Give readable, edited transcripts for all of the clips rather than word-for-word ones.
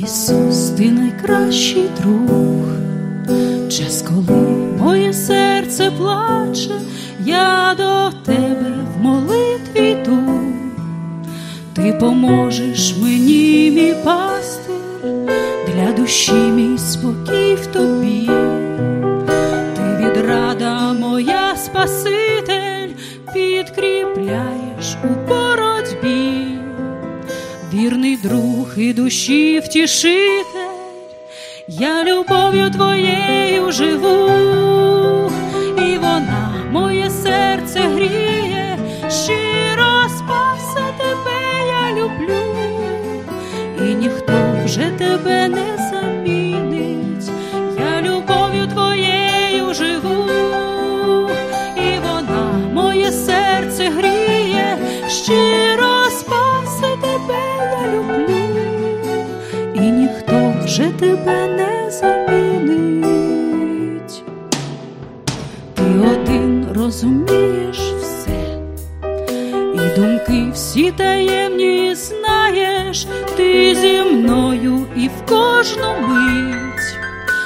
Ісус, ти найкращий друг. Час, коли моє серце плаче, я до тебе в молитві йду. Ти поможеш мені, мій пастир, для душі мій спокій в тобі. Ти відрада моя, Спаситель, підкріпляєш у боротьбі. Вірний друг і душі втішитель, я любов'ю твоєю живу, і вона моє серце гріє, щиро спасе тебе я люблю, і ніхто вже тебе не замінить. Я любов'ю твоєю живу, і вона моє серце гріє, щиро спасе тебе я люблю, і ніхто вже тебе не замінить. Ти один розумієш все, і думки всі таємні знаєш. Ти зі мною і в кожну мить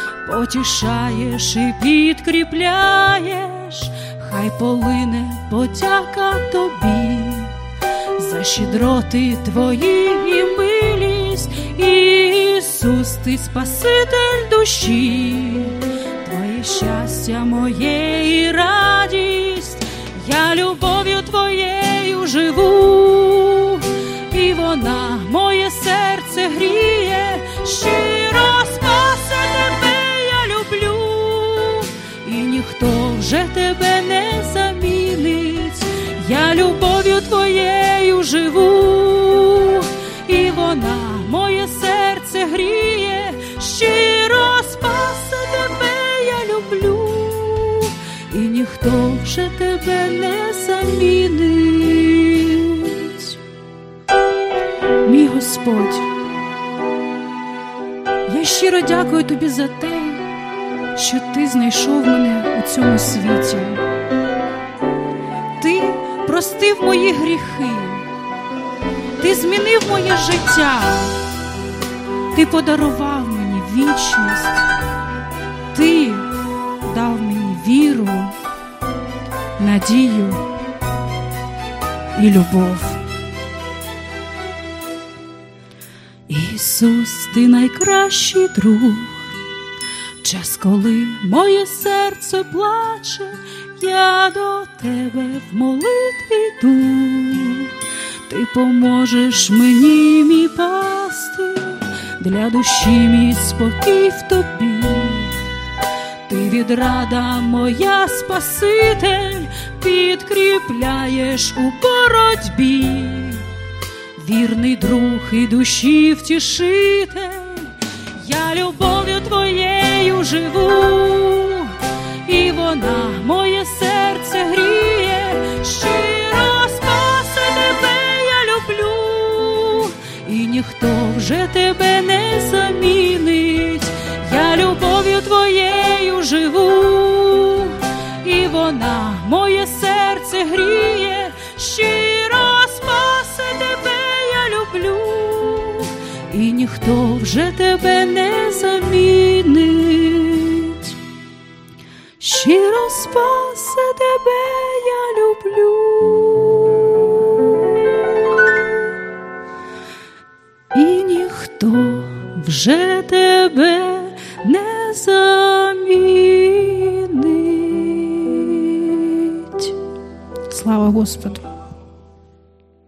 потішаєш і підкріпляєш. Хай полине подяка тобі за щедроти твої і милість. Ісус, ти Спаситель душі, твоє щастя моє і радість. Я любов'ю твоєю живу, і вона моє серце гріє, щиро спасе тебе я люблю, і ніхто вже тебе не замінить. Я любов'ю твоєю живу, і вона моє серце гріє, щиро спасе тебе я люблю, і ніхто вже тебе не замінить. Мій Господь, я щиро дякую тобі за те, що ти знайшов мене у цьому світі. Ти простив мої гріхи, ти змінив моє життя, ти подарував мені вічність, ти дав мені віру, надію і любов. Ісус, ти найкращий друг. Час, коли моє серце плаче, я до тебе в молитві йду. Ти поможеш мені, мій пастир, для душі мій спокій в тобі. Ти відрада моя, Спаситель, підкріпляєш у боротьбі. Вірний друг і душі втішитель, я любов'ю твоєю живу, і вона моє серце гріє, щиро спасе тебе я люблю, і ніхто вже тебе не замінить. Я любов'ю твоєю живу, і вона моє серце гріє, щиро спасе тебе я люблю, і ніхто вже тебе не замінить. Щиро спасе тебе я люблю, і ніхто вже тебе не замінить. Слава Господу!